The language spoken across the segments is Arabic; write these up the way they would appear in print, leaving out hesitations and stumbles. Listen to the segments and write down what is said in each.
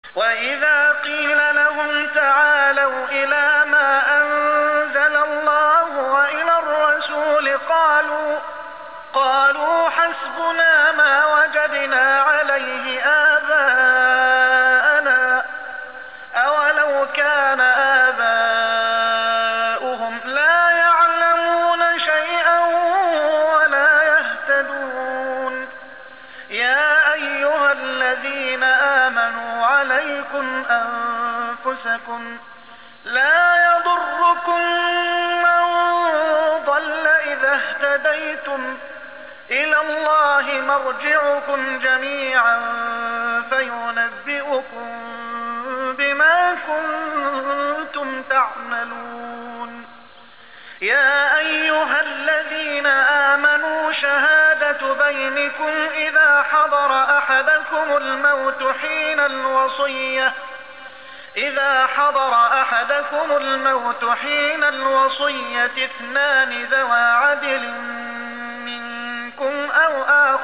وإذا قيل لهم تعالوا إلى ما أنزل الله وإلى الرسول قالوا حسبنا ما وجدنا عليه آباءنا أولو كان آباؤهم لا يعلمون شيئا ولا يهتدون. يا أيها الذين آمنوا عليكم أنفسكم لا يضركم من ضل إذا اهتديتم إلى الله مرجعكم جميعا فينبئكم بما كنتم تعملون. يا أيها الذين آمنوا شهادة بينكم إذا حضر أحدكم الموت حين الوصية اثنان ذوى عدل منكم أو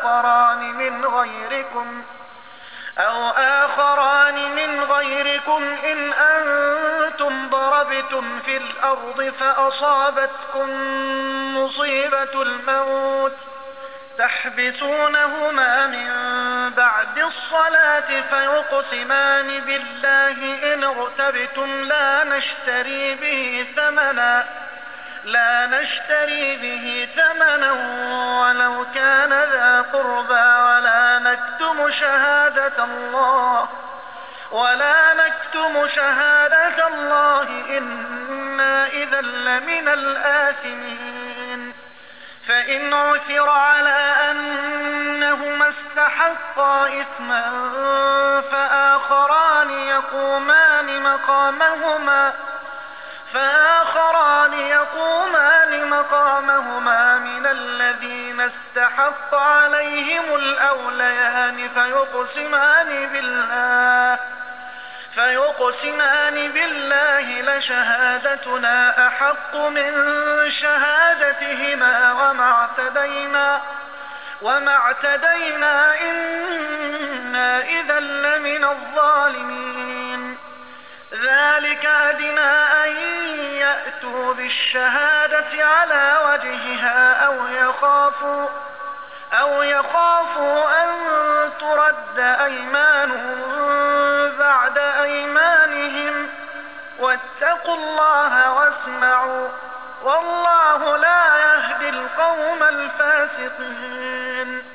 آخران من غيركم إن أنتم ضربتم في الأرض فأصابتكم مصيبة الموت تحبسونهما من بعد الصلاة فيقسمان بالله إن ارتبتم لا نشتري به ثمنا ولو كان ذا قربى ولا نكتم شهادة الله إنا إذا لمن الآثمين. فإن عثر على أنهما استحقا إثما فآخران يقومان مقامهما من الذين استحق عليهم الأوليان فيقسمان بالله لشهادتنا أحق من شهادتهما وما اعتدينا إنا إذا لمن الظالمين. ذلك أدنى أن يأتوا بالشهادة على وجهها أو يخافوا أن ترد أيمان بعد أيمانهم واتقوا الله واسمعوا والله لا يهدي القوم الفاسقين.